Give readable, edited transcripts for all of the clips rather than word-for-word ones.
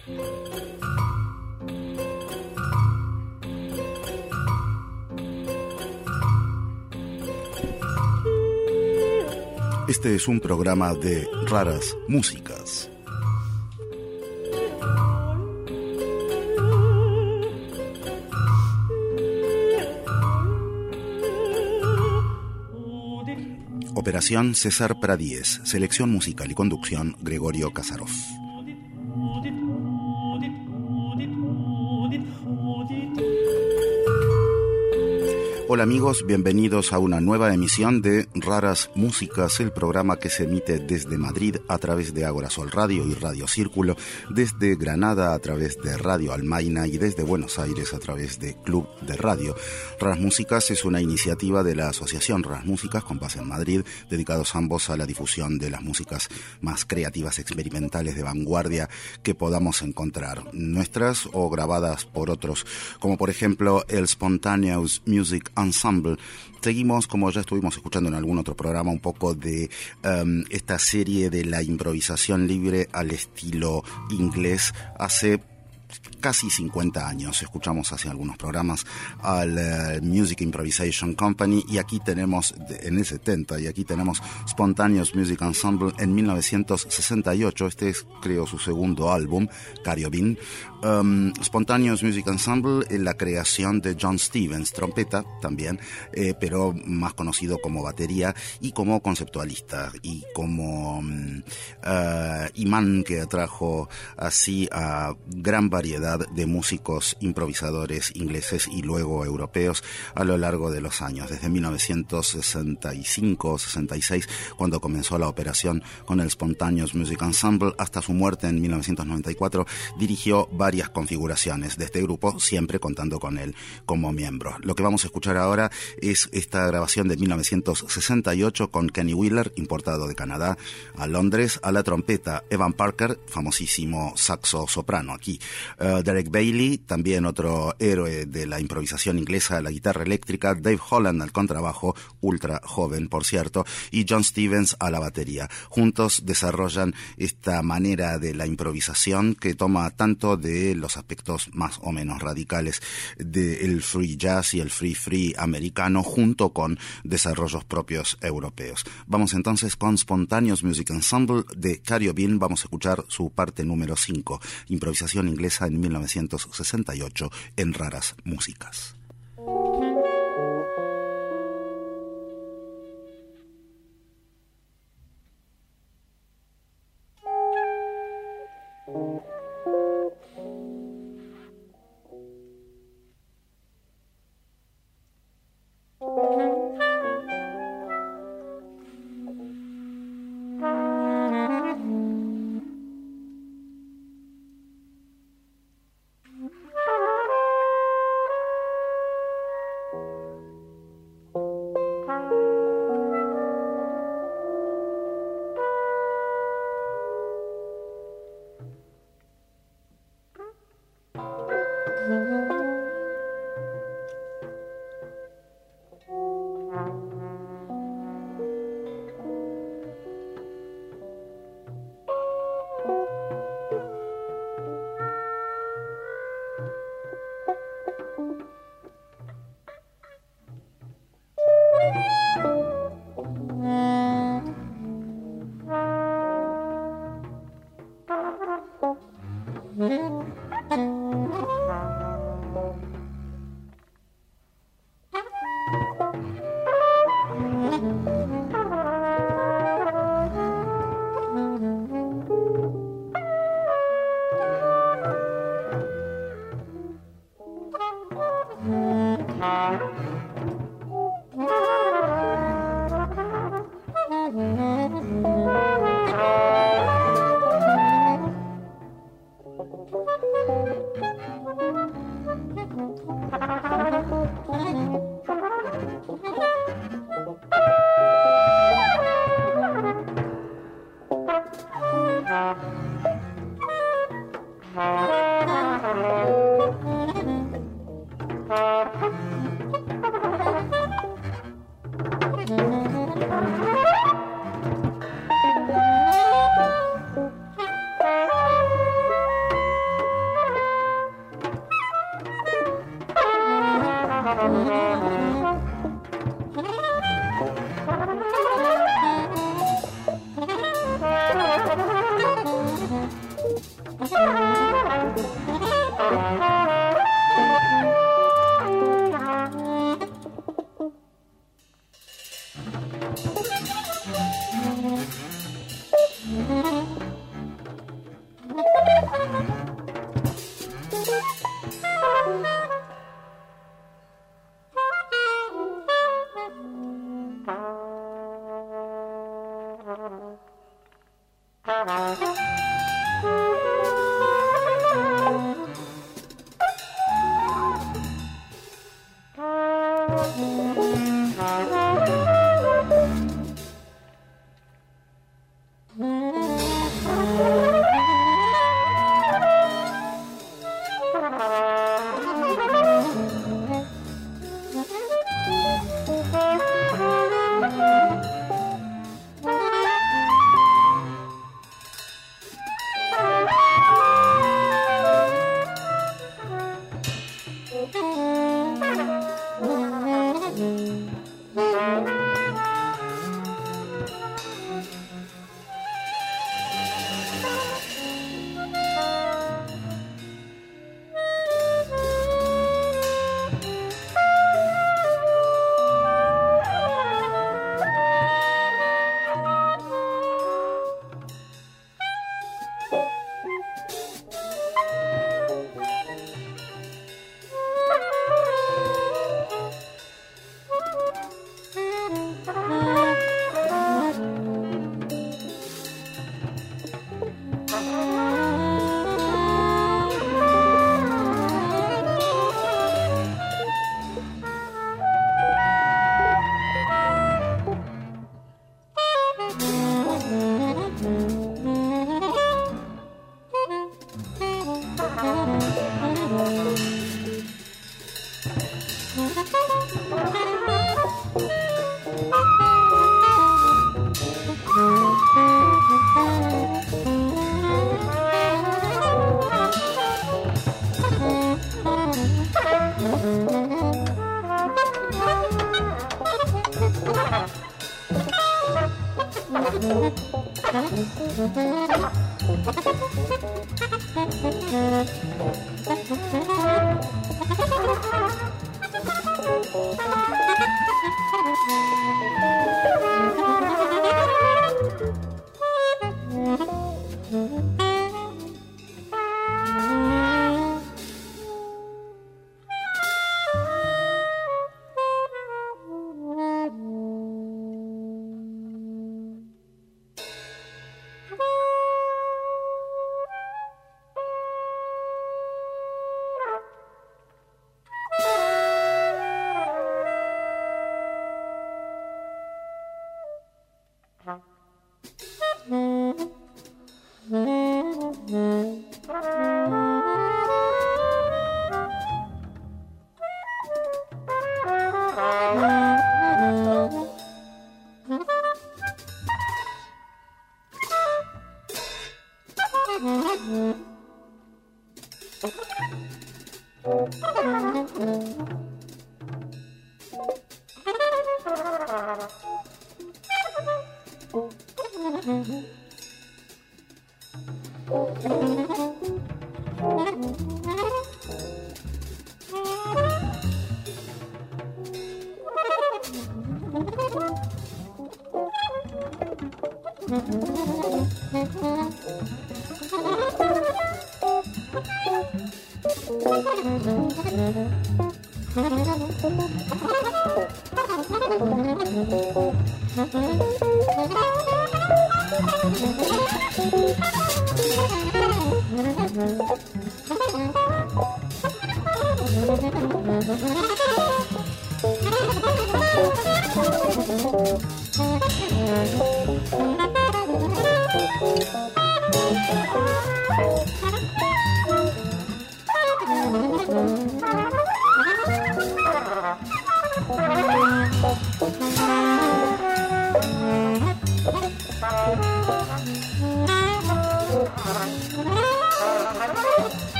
Este es un programa de raras músicas. Operación César Pradíez, selección musical y conducción Gregorio Kasarov. Hola amigos, bienvenidos a una nueva emisión de Raras Músicas, el programa que se emite desde Madrid a través de Agora Sol Radio y Radio Círculo, desde Granada a través de Radio Almaina y desde Buenos Aires a través de Club de Radio. Raras Músicas es una iniciativa de la Asociación Raras Músicas con base en Madrid, dedicados ambos a la difusión de las músicas más creativas, experimentales, de vanguardia que podamos encontrar, nuestras o grabadas por otros, como por ejemplo el Spontaneous Music Ensemble. Seguimos, como ya estuvimos escuchando en algún otro programa, un poco de esta serie de la improvisación libre al estilo inglés. Hace casi 50 años escuchamos hace algunos programas al Music Improvisation Company, y aquí tenemos en el 70, y aquí tenemos Spontaneous Music Ensemble en 1968. Este es, creo, su segundo álbum, Cariobin. Spontaneous Music Ensemble es la creación de John Stevens, trompeta también, pero más conocido como batería y como conceptualista y como imán que atrajo así a gran variedad de músicos improvisadores ingleses y luego europeos a lo largo de los años, desde 1965-66, cuando comenzó la operación con el Spontaneous Music Ensemble, hasta su muerte en 1994, dirigió varias configuraciones de este grupo, siempre contando con él como miembro. Lo que vamos a escuchar ahora es esta grabación de 1968 con Kenny Wheeler, importado de Canadá a Londres, a la trompeta Evan Parker, famosísimo saxo soprano aquí, Derek Bailey, también otro héroe de la improvisación inglesa, a la guitarra eléctrica, Dave Holland al contrabajo, ultra joven por cierto, y John Stevens a la batería. Juntos desarrollan esta manera de la improvisación que toma tanto de los aspectos más o menos radicales del free jazz y el free americano, junto con desarrollos propios europeos. Vamos entonces con Spontaneous Music Ensemble de Cariobin. Vamos a escuchar su parte número 5, improvisación inglesa en 1968 en Raras Músicas.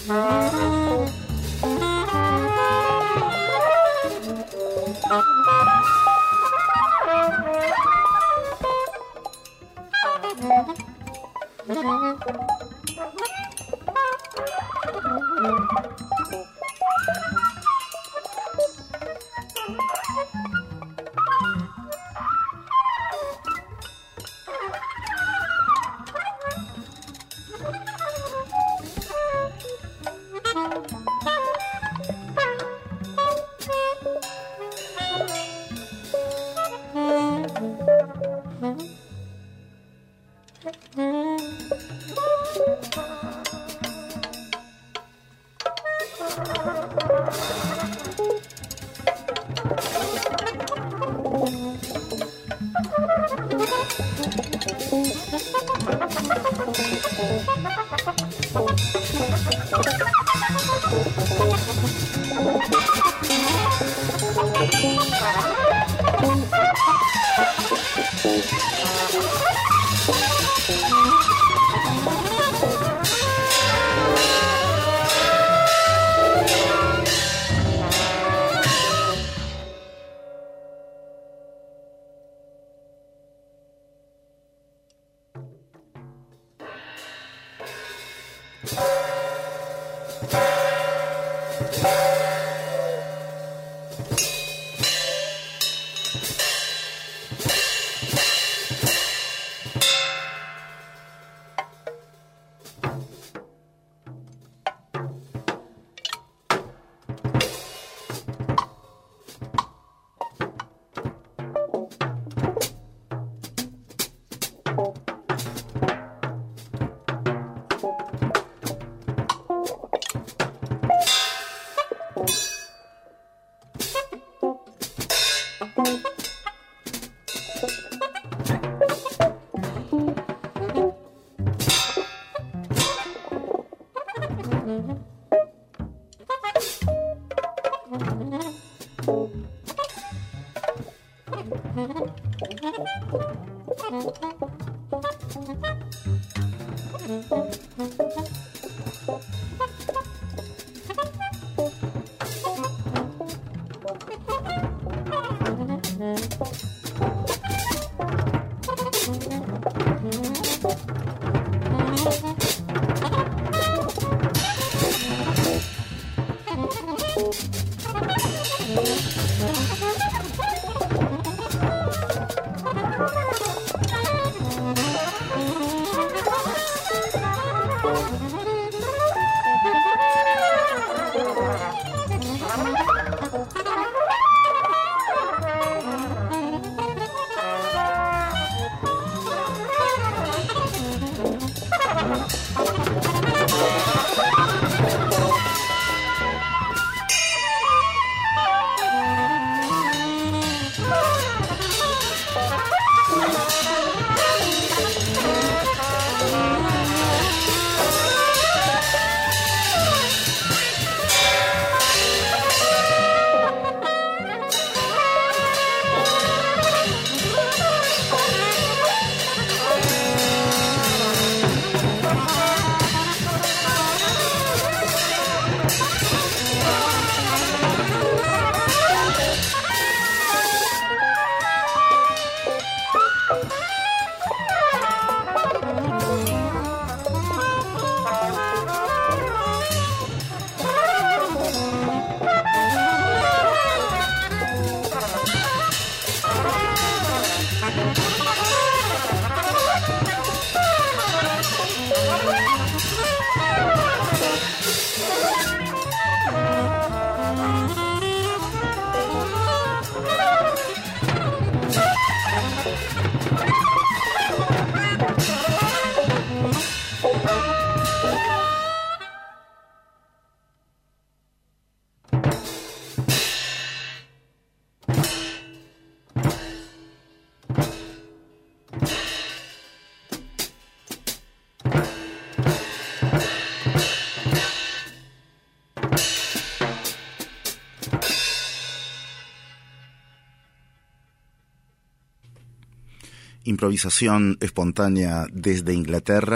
Improvisación espontánea desde Inglaterra,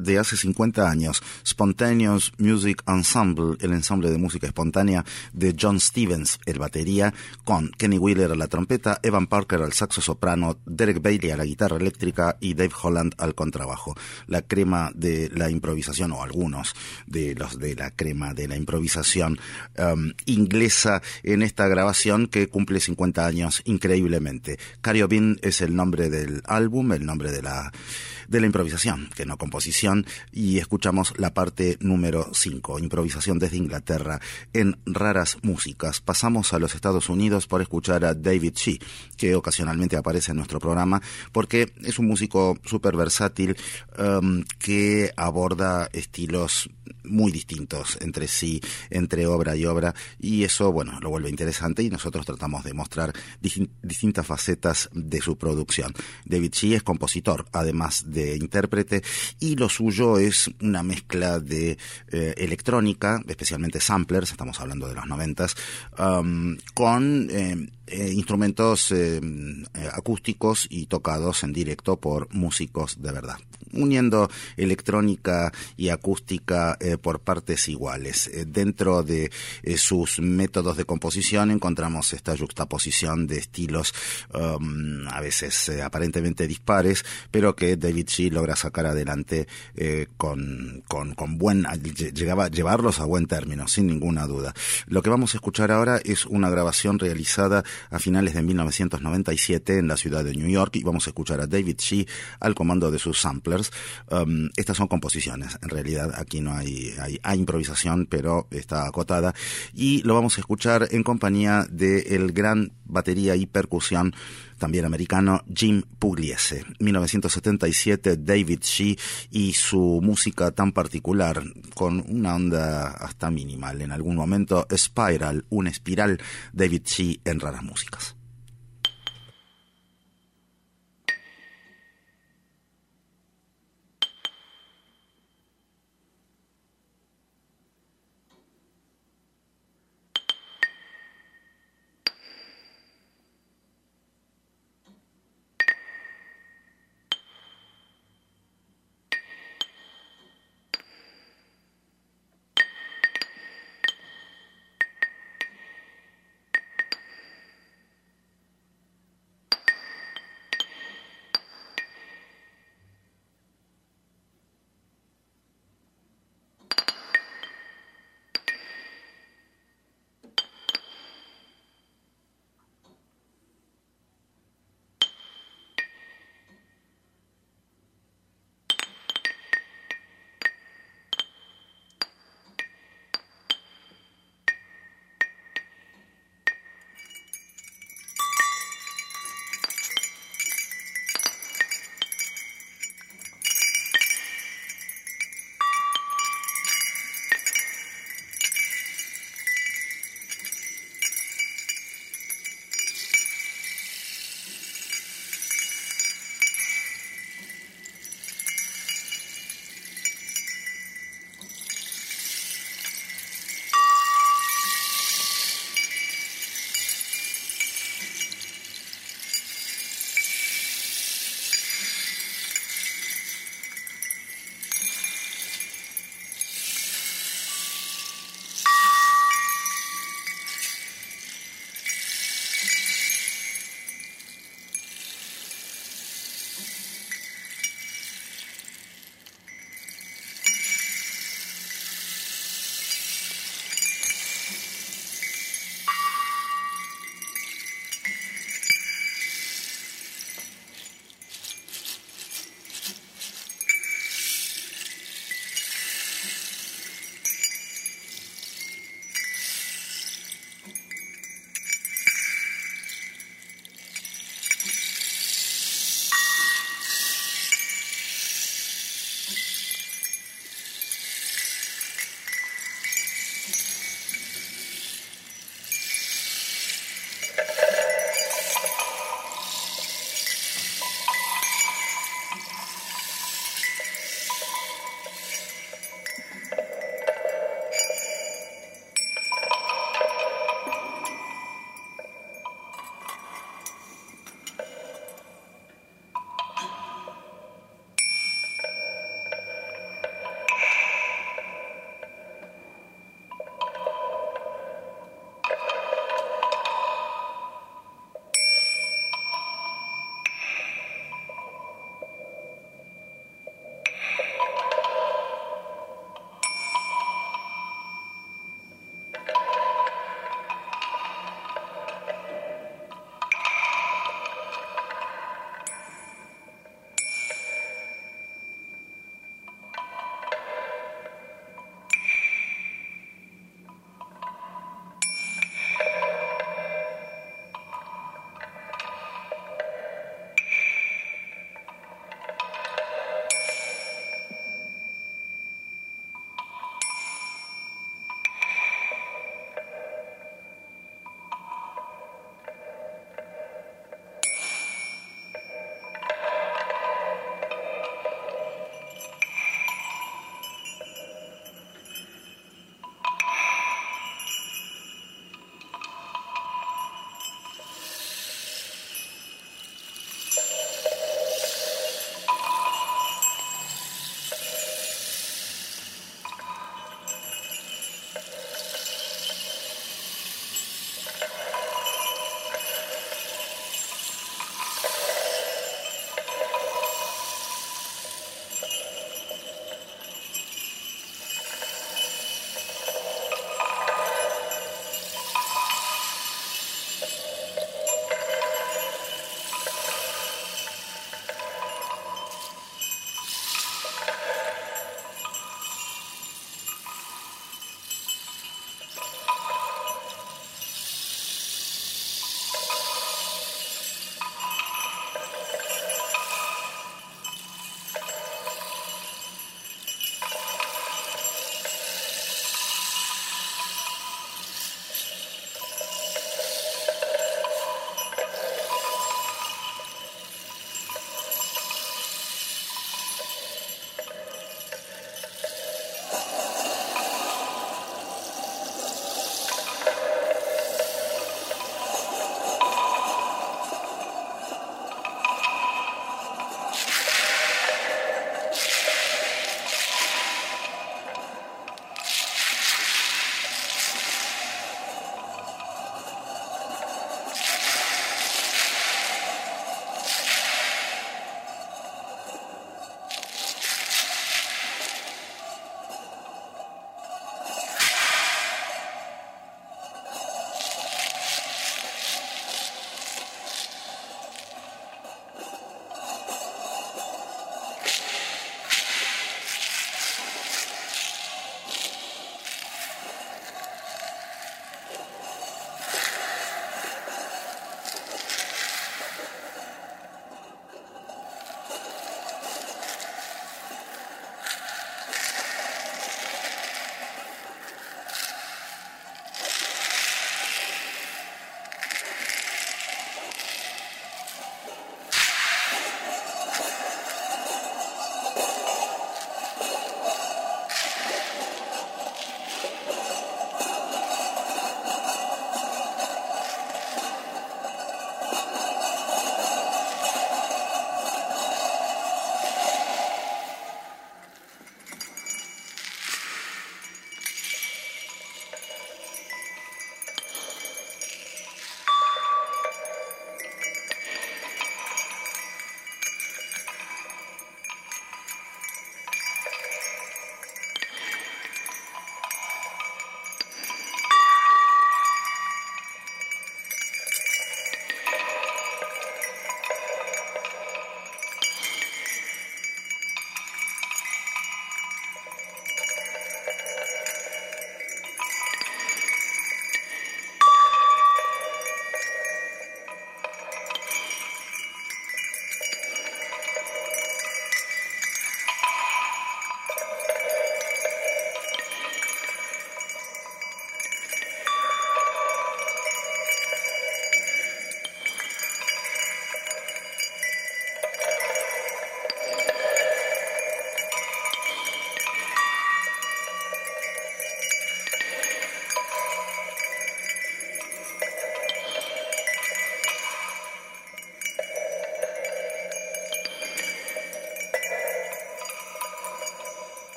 de hace 50 años, Spontaneous Music Ensemble, el ensamble de música espontánea de John Stevens, el batería, con Kenny Wheeler a la trompeta, Evan Parker al saxo soprano, Derek Bailey a la guitarra eléctrica y Dave Holland al contrabajo. La crema de la improvisación, o algunos de los de la crema de la improvisación inglesa en esta grabación que cumple 50 años increíblemente. Carriobin es el nombre del álbum, el nombre de la improvisación, que no composición, y escuchamos la parte número 5, improvisación desde Inglaterra en Raras Músicas. Pasamos a los Estados Unidos por escuchar a David Shee, que ocasionalmente aparece en nuestro programa, porque es un músico súper versátil que aborda estilos muy distintos entre sí, entre obra y obra, y eso, bueno, lo vuelve interesante y nosotros tratamos de mostrar distintas facetas de su producción. David Shee es compositor, además de intérprete, y lo suyo es una mezcla de electrónica, especialmente samplers, estamos hablando de los 90s, con instrumentos acústicos y tocados en directo por músicos de verdad, uniendo electrónica y acústica por partes iguales. Dentro de sus métodos de composición encontramos esta yuxtaposición de estilos a veces aparentemente dispares, pero que David Shee logra sacar adelante con llevarlos a buen término, sin ninguna duda. Lo que vamos a escuchar ahora es una grabación realizada a finales de 1997 en la ciudad de New York, y vamos a escuchar a David Shee al comando de sus samplers. Estas son composiciones, en realidad aquí no hay improvisación, pero está acotada, y lo vamos a escuchar en compañía del gran batería y percusión también americano Jim Pugliese. 1977, David Shee y su música tan particular, con una onda hasta minimal, en algún momento Spiral, una espiral. David Shee en Raras Músicas.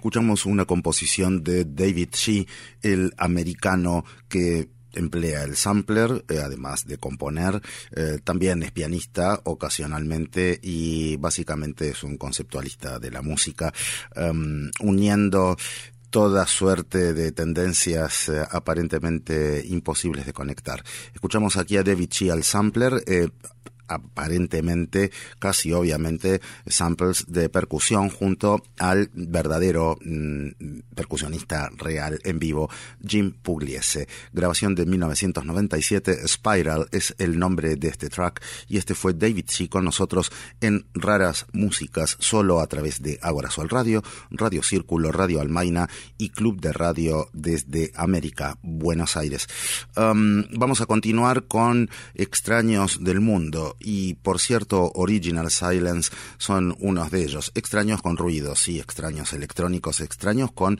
escuchamos una composición de David Shee, el americano que emplea el sampler, además de componer, también es pianista ocasionalmente y básicamente es un conceptualista de la música, uniendo toda suerte de tendencias aparentemente imposibles de conectar. Escuchamos aquí a David Shee al sampler, aparentemente, casi obviamente, samples de percusión junto al verdadero percusionista real en vivo, Jim Pugliese. Grabación de 1997, Spiral es el nombre de este track, y este fue David Shee con nosotros en Raras Músicas, solo a través de Ágora Sol Radio, Radio Círculo, Radio Almaina y Club de Radio desde América, Buenos Aires. Vamos a continuar con Extraños del Mundo. Y por cierto, Original Silence son unos de ellos. Extraños con ruidos, sí, extraños electrónicos, extraños con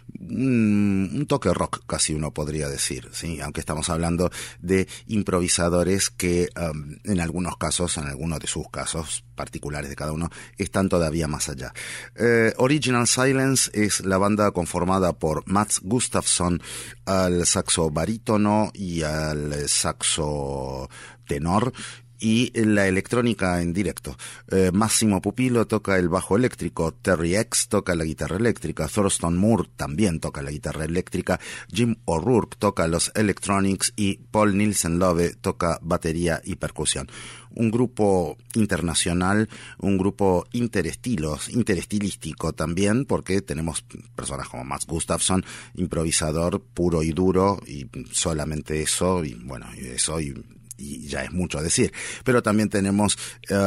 un toque rock, casi uno podría decir, sí, aunque estamos hablando de improvisadores que en algunos casos, en algunos de sus casos particulares de cada uno, están todavía más allá. Original Silence es la banda conformada por Mats Gustafsson al saxo barítono y al saxo tenor, y la electrónica en directo. Massimo Pupillo toca el bajo eléctrico, Terry X toca la guitarra eléctrica, Thurston Moore también toca la guitarra eléctrica, Jim O'Rourke toca los electronics y Paul Nielsen Love toca batería y percusión. Un grupo internacional, un grupo interestilístico también, porque tenemos personas como Mats Gustafsson, improvisador puro y duro, y solamente eso, y bueno, eso y ya es mucho decir, pero también tenemos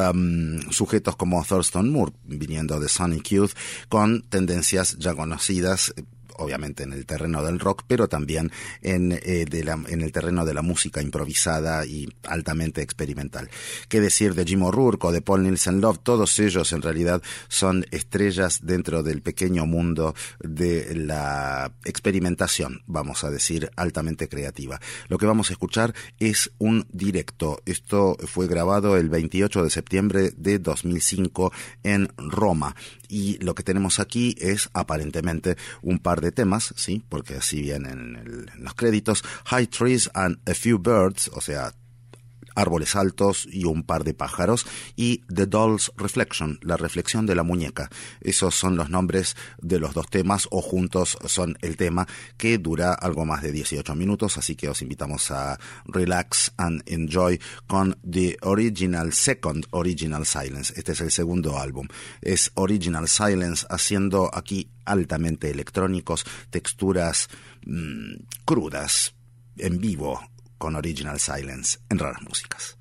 sujetos como Thurston Moore, viniendo de Sonic Youth, con tendencias ya conocidas, obviamente en el terreno del rock, pero también en el terreno de la música improvisada y altamente experimental. ¿Qué decir de Jim O'Rourke o de Paul Nielsen Love? Todos ellos en realidad son estrellas dentro del pequeño mundo de la experimentación, vamos a decir, altamente creativa. Lo que vamos a escuchar es un directo. Esto fue grabado el 28 de septiembre de 2005 en Roma. Y lo que tenemos aquí es aparentemente un par de temas, sí, porque así vienen en los créditos: High Trees and a Few Birds, o sea, árboles altos y un par de pájaros, y The Doll's Reflection, la reflexión de la muñeca. Esos son los nombres de los dos temas, o juntos son el tema, que dura algo más de 18 minutos, así que os invitamos a relax and enjoy con The Second Original Silence. Este es el segundo álbum. Es Original Silence haciendo aquí altamente electrónicos, texturas crudas, en vivo, con Original Silence en Raras Músicas.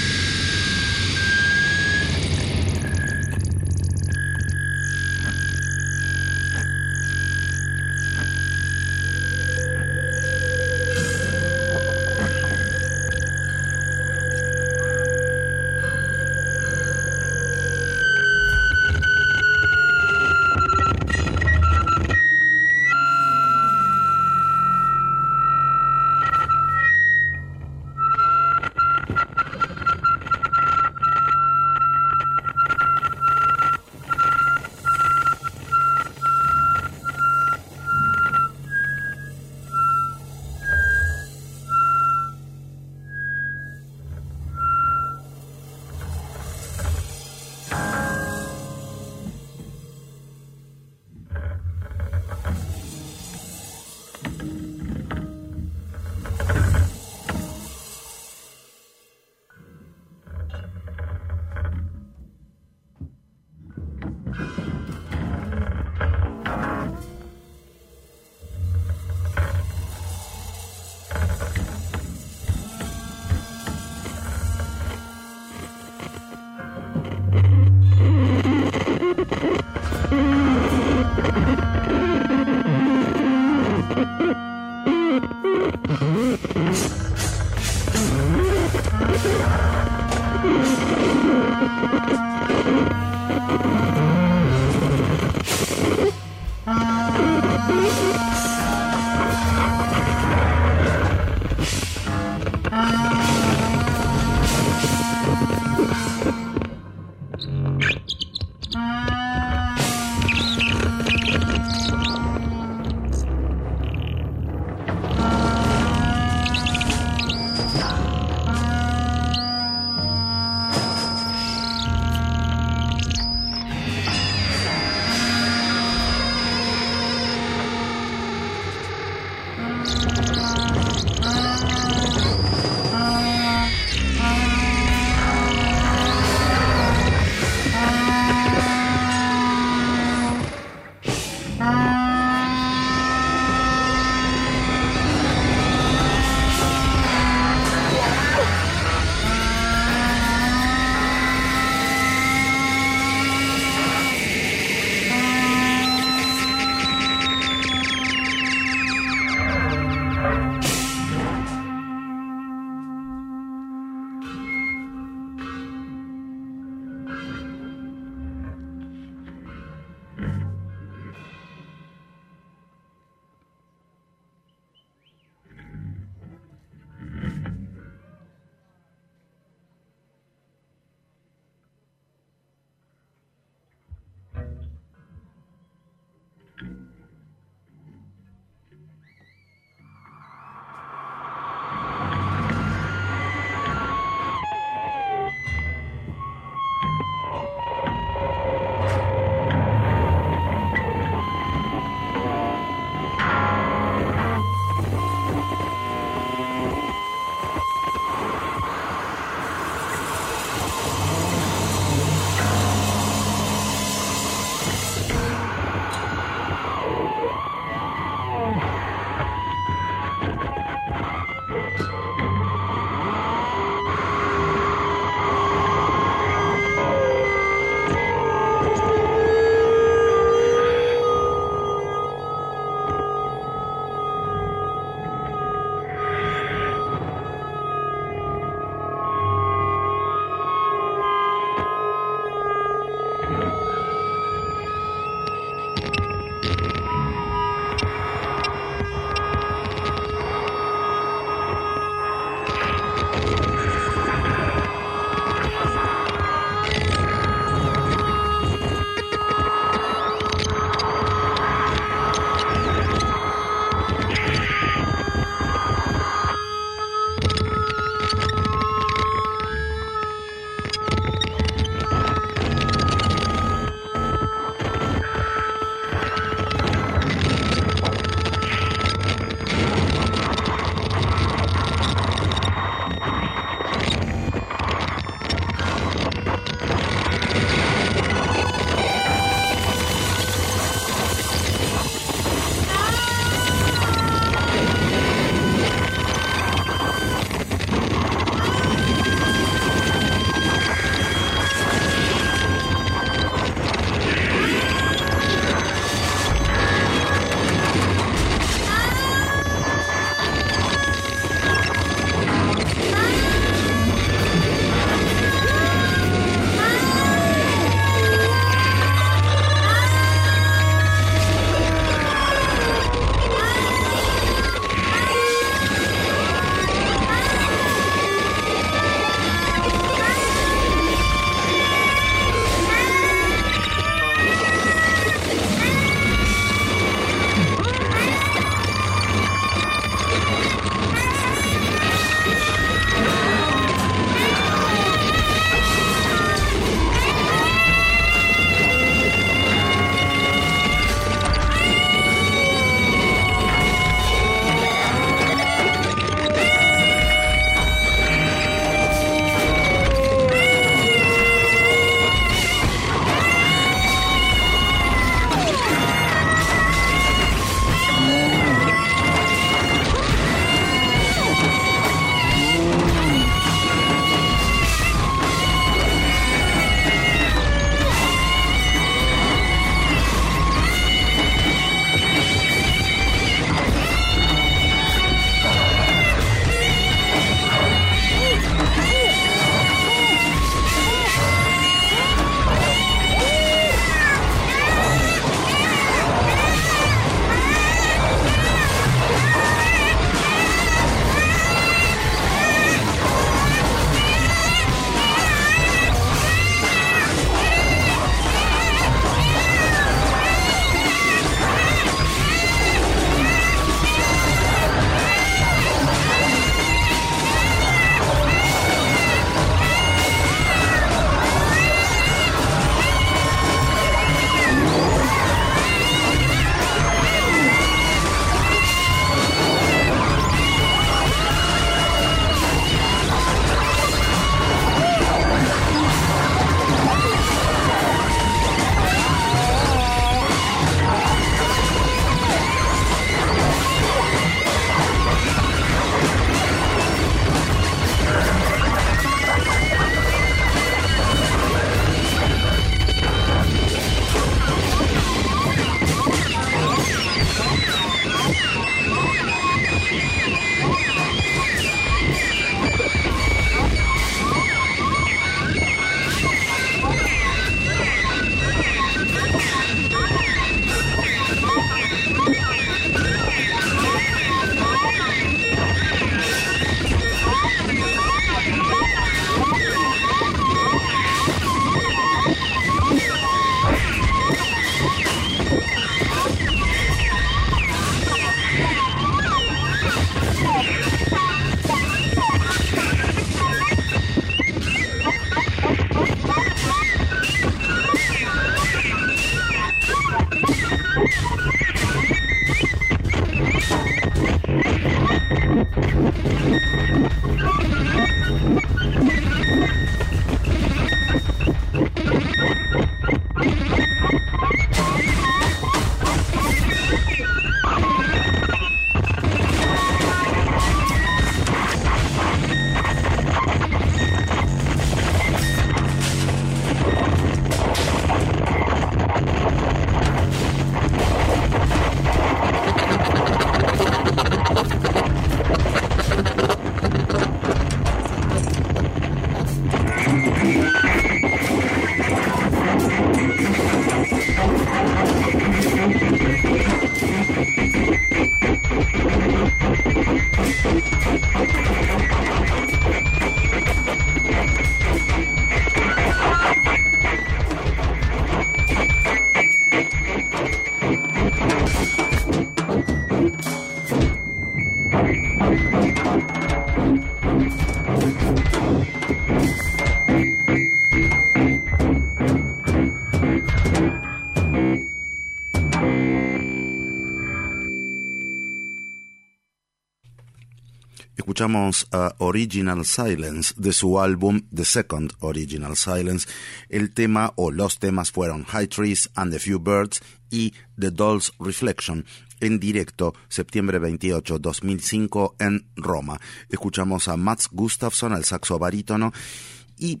Escuchamos a Original Silence de su álbum The Second Original Silence. El tema o los temas fueron High Trees and the Few Birds y The Doll's Reflection, en directo, septiembre 28, 2005, en Roma. Escuchamos a Mats Gustafsson al saxo barítono y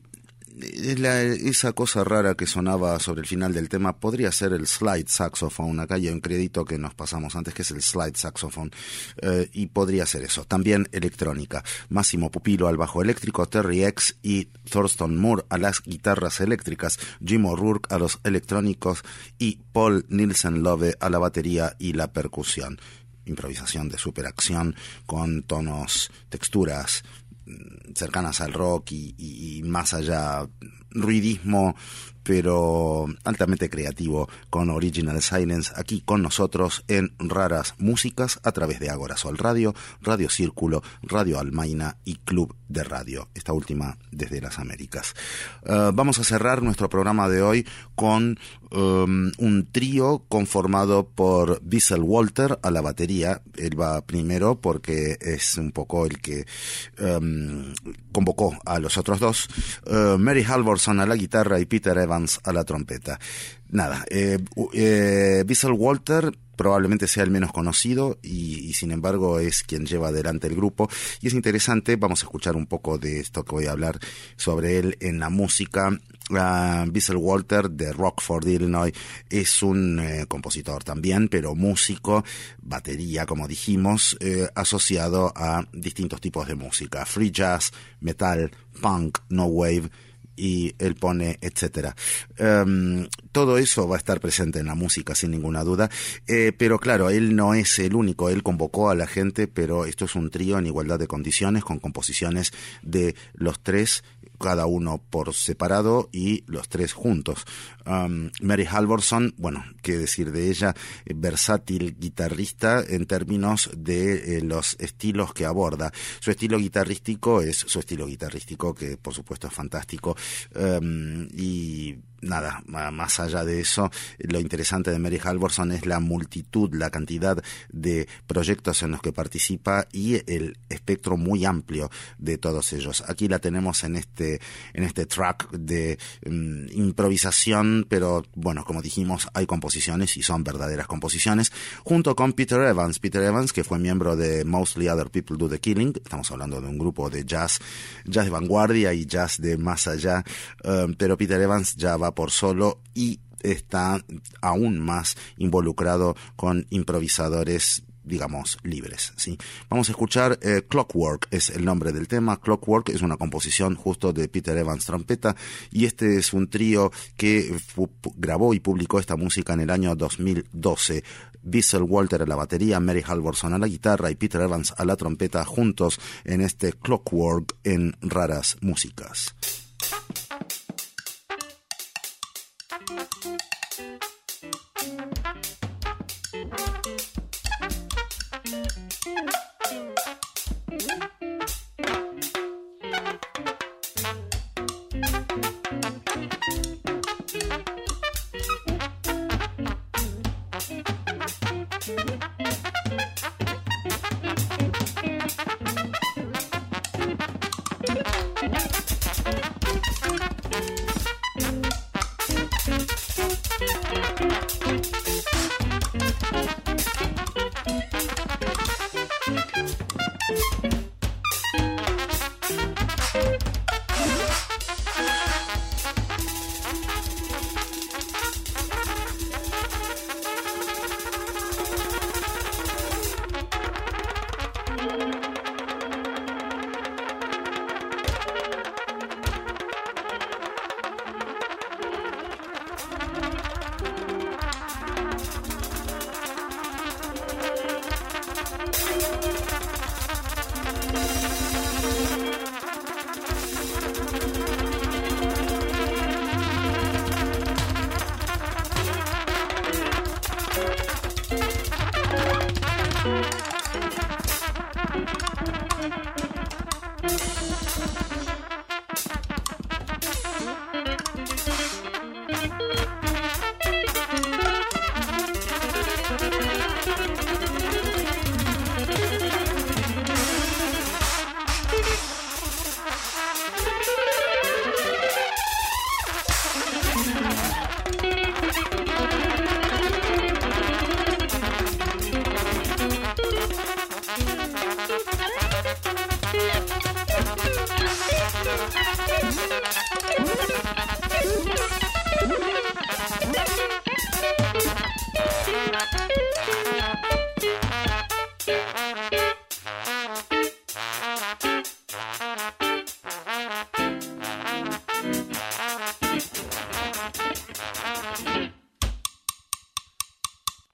esa cosa rara que sonaba sobre el final del tema podría ser el slide saxophone. Acá hay un crédito que nos pasamos antes, que es el slide saxophone, y podría ser eso. También electrónica. Máximo Pupilo al bajo eléctrico, Terry X y Thurston Moore a las guitarras eléctricas, Jim O'Rourke a los electrónicos y Paul Nielsen Love a la batería y la percusión. Improvisación de superacción con tonos, texturas cercanas al rock y más allá, ruidismo, pero altamente creativo, con Original Silence aquí con nosotros en Raras Músicas a través de Ágora Sol Radio, Radio Círculo, Radio Almaina y Club de Radio, esta última desde las Américas. Vamos a cerrar nuestro programa de hoy con un trío conformado por Bissell Walter a la batería. Él va primero porque es un poco el que convocó a los otros dos, Mary Halvorson a la guitarra y Peter Evans a la trompeta. Nada, Bissell Walter probablemente sea el menos conocido y sin embargo es quien lleva adelante el grupo, y es interesante. Vamos a escuchar un poco de esto que voy a hablar sobre él en la música. Bissell Walter de Rockford, Illinois, es un compositor también, pero músico, batería, como dijimos, asociado a distintos tipos de música: free jazz, metal, punk, no wave, y él pone etcétera. Todo eso va a estar presente en la música sin ninguna duda, pero claro, él no es el único. Él convocó a la gente, pero esto es un trío en igualdad de condiciones, con composiciones de los tres, cada uno por separado y los tres juntos. Mary Halvorson, bueno, qué decir de ella, versátil guitarrista en términos de los estilos que aborda. Su estilo guitarrístico es su estilo guitarrístico, que por supuesto es fantástico, y nada, más allá de eso, lo interesante de Mary Halvorson es la multitud, la cantidad de proyectos en los que participa y el espectro muy amplio de todos ellos. Aquí la tenemos en este track de improvisación, pero bueno, como dijimos, hay composiciones y son verdaderas composiciones, junto con Peter Evans, que fue miembro de Mostly Other People Do the Killing. Estamos hablando de un grupo de jazz de vanguardia y jazz de más allá, pero Peter Evans ya va por solo y está aún más involucrado con improvisadores, digamos, libres, ¿sí? Vamos a escuchar Clockwork, es el nombre del tema. Clockwork es una composición justo de Peter Evans, trompeta, y este es un trío que grabó y publicó esta música en el año 2012. Bissell Walter a la batería, Mary Halvorson a la guitarra y Peter Evans a la trompeta, juntos en este Clockwork en Raras Músicas.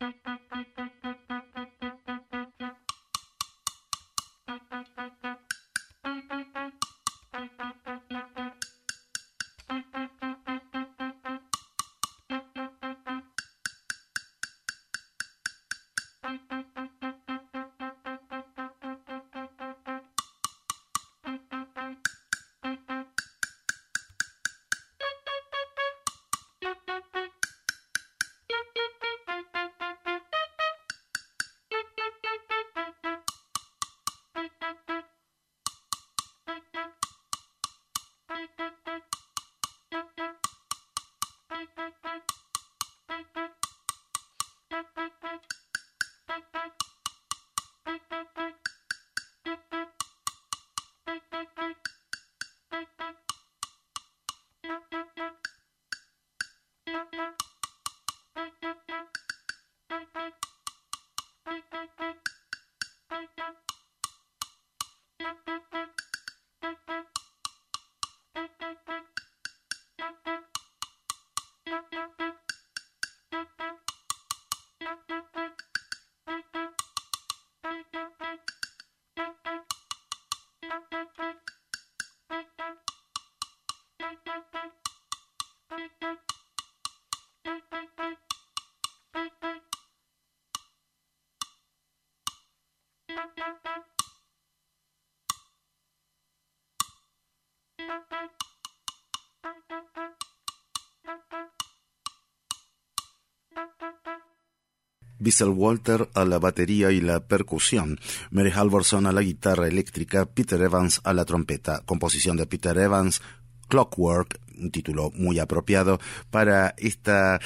Bissell Walter a la batería y la percusión, Mary Halvorson a la guitarra eléctrica, Peter Evans a la trompeta. Composición de Peter Evans, Clockwork, un título muy apropiado para esta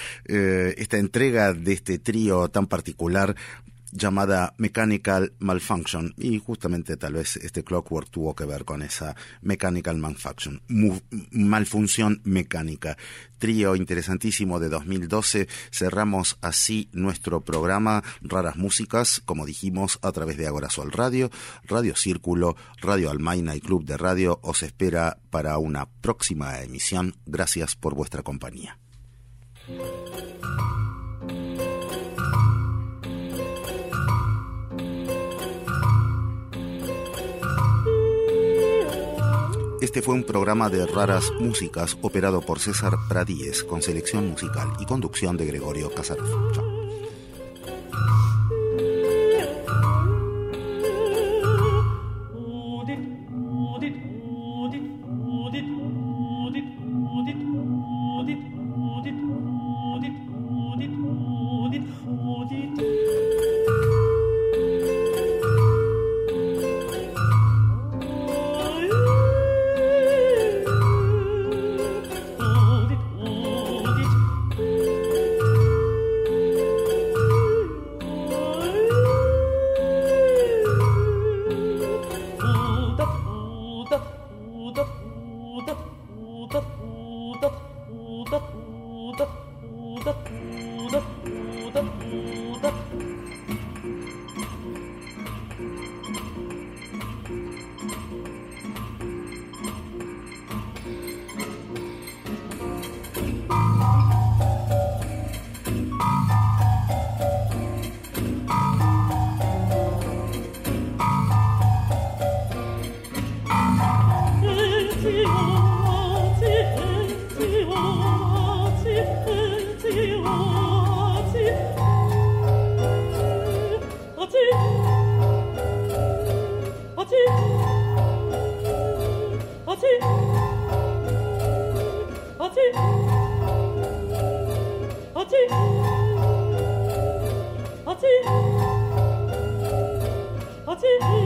entrega de este trío tan particular llamada Mechanical Malfunction, y justamente tal vez este Clockwork tuvo que ver con esa Mechanical Malfunction, malfunción mecánica. Trío interesantísimo de 2012. Cerramos así nuestro programa Raras Músicas, como dijimos, a través de Agora Sol Radio, Radio Círculo, Radio Almaina y Club de Radio os espera para una próxima emisión. Gracias por vuestra compañía. Este fue un programa de Raras Músicas operado por César Pradíez, con selección musical y conducción de Gregorio Casarov. Chao. Ati